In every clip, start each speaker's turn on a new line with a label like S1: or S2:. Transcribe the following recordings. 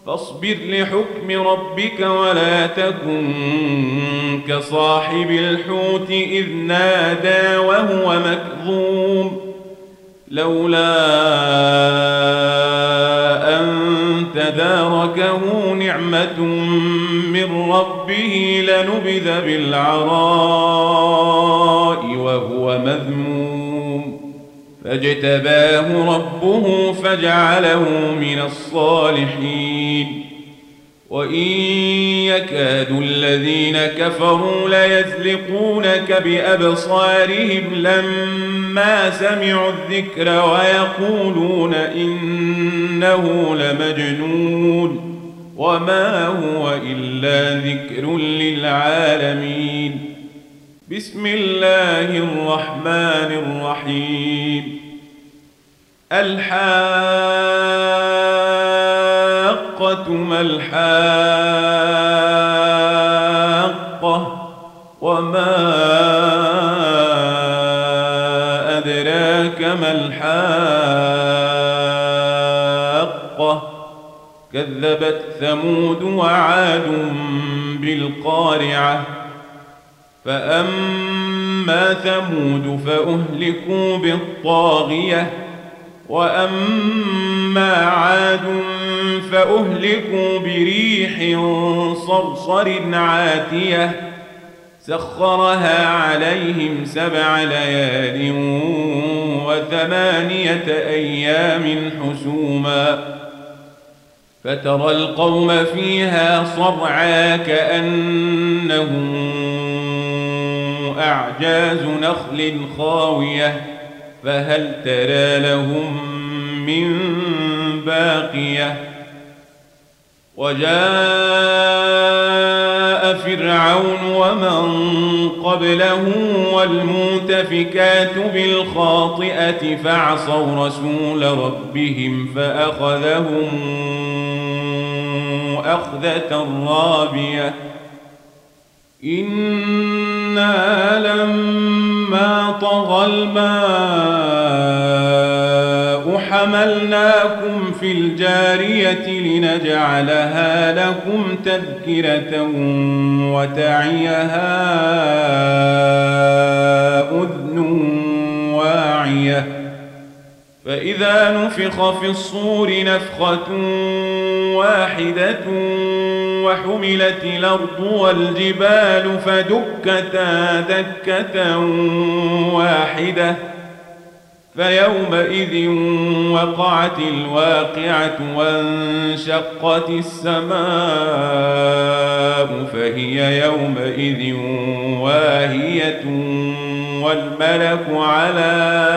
S1: فاصبر لحكم ربك ولا تكن كصاحب الحوت إذ نادى وهو مكظوم لولا أن تداركه نعمة من ربه لنبذ بالعراء وهو مذموم فاجتباه ربه فجعله من الصالحين وإن يكاد الذين كفروا ليزلقونك بأبصارهم لما سمعوا الذكر ويقولون إنه لمجنون وما هو إلا ذكر للعالمين بسم الله الرحمن الرحيم الحاقة ما الحاقة وما أدراك ما الحاقة كذبت ثمود وعاد بالقارعة فأما ثمود فأهلكوا بالطاغية وأما عاد فأهلكوا بريح صرصر عاتية سخرها عليهم 7 ليال و8 أيام حسوما فترى القوم فيها صرعى كأنهم أعجاز نخل خاوية فهل ترى لهم من باقية وجاء فرعون ومن قبله والمؤتفكات بالخاطئة فعصوا رسول ربهم فأخذهم أخذة رابية إنا لما طغى الماء حملناكم في الجارية لنجعلها لكم تذكرة وتعيها أذن واعية فإذا نفخ في الصور نفخة واحدة وحملت الأرض والجبال فدكتا دكة واحدة فيومئذ وقعت الواقعة وانشقت السماء فهي يومئذ واهية والملك على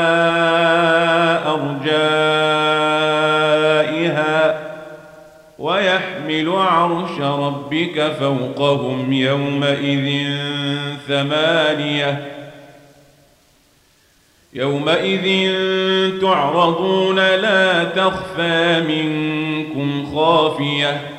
S1: أرجائها ويحمل عرش ربك فوقهم يومئذ 8 يومئذ تعرضون لا تخفى منكم خافية